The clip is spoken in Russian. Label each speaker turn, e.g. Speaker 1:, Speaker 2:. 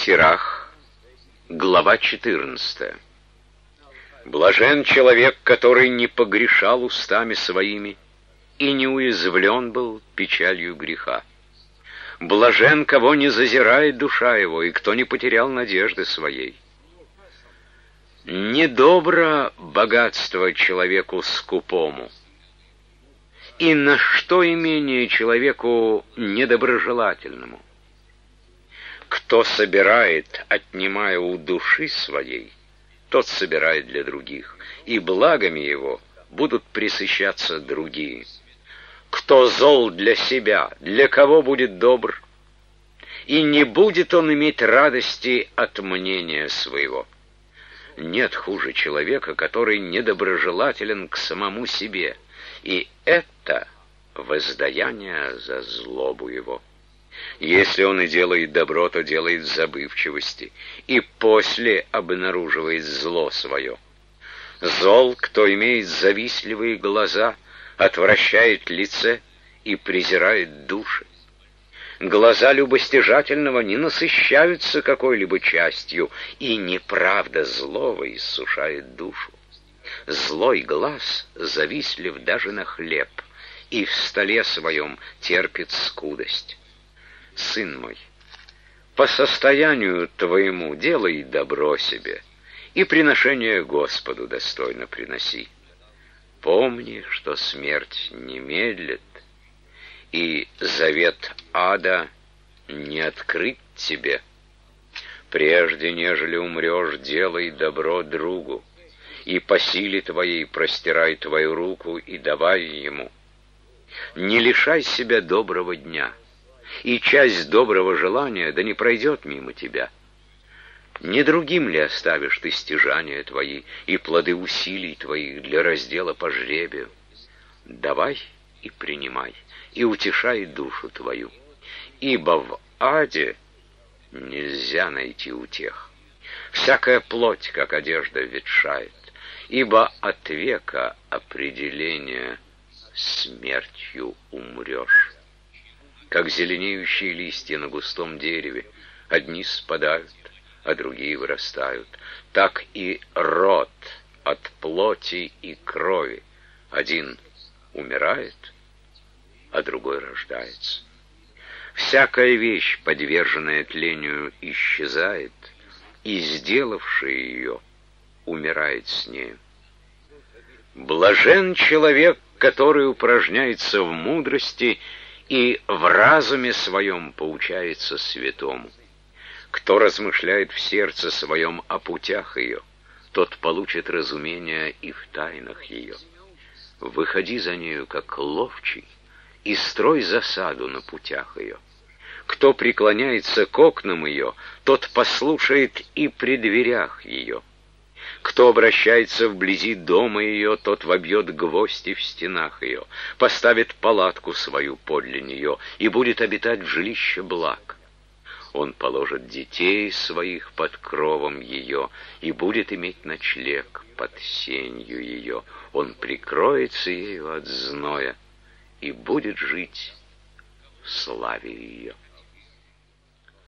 Speaker 1: Сирах, глава 14. Блажен человек, который не погрешал устами своими и не уязвлен был печалью греха. Блажен, кого не зазирает душа его, и кто не потерял надежды своей. Недобро богатство человеку скупому, и на что имение человеку недоброжелательному. Кто собирает, отнимая у души своей, тот собирает для других, и благами его будут пресыщаться другие. Кто зол для себя, для кого будет добр, и не будет он иметь радости от мнения своего. Нет хуже человека, который недоброжелателен к самому себе, и это воздаяние за злобу его. Если он и делает добро, то делает в забывчивости, и после обнаруживает зло свое. Зол, кто имеет завистливые глаза, отвращает лице и презирает души. Глаза любостяжательного не насыщаются какой-либо частью, и неправда злого иссушает душу. Злой глаз завистлив даже на хлеб, и в столе своем терпит скудость. Сын мой, по состоянию твоему делай добро себе, и приношение Господу достойно приноси. Помни, что смерть не медлит, и завет ада не открыть тебе. Прежде, нежели умрешь, делай добро другу, и по силе твоей простирай твою руку и давай ему. Не лишай себя доброго дня, и часть доброго желания да не пройдет мимо тебя. Не другим ли оставишь ты стяжания твои и плоды усилий твоих для раздела по жребию? Давай и принимай, и утешай душу твою, ибо в аде нельзя найти утех. Всякая плоть, как одежда, ветшает, ибо от века определения смертью умрешь. Как зеленеющие листья на густом дереве, одни спадают, а другие вырастают, так и род от плоти и крови. Один умирает, а другой рождается. Всякая вещь, подверженная тлению, исчезает, и сделавший ее умирает с нею. Блажен человек, который упражняется в мудрости и в разуме своем поучается святому. Кто размышляет в сердце своем о путях ее, тот получит разумение и в тайнах ее. Выходи за нею, как ловчий, и строй засаду на путях ее. Кто преклоняется к окнам ее, тот послушает и при дверях ее. Кто обращается вблизи дома ее, тот вобьет гвозди в стенах ее, поставит палатку свою подле нее и будет обитать в жилище благ. Он положит детей своих под кровом ее и будет иметь ночлег под сенью ее. Он прикроется ею от зноя и будет жить в славе ее.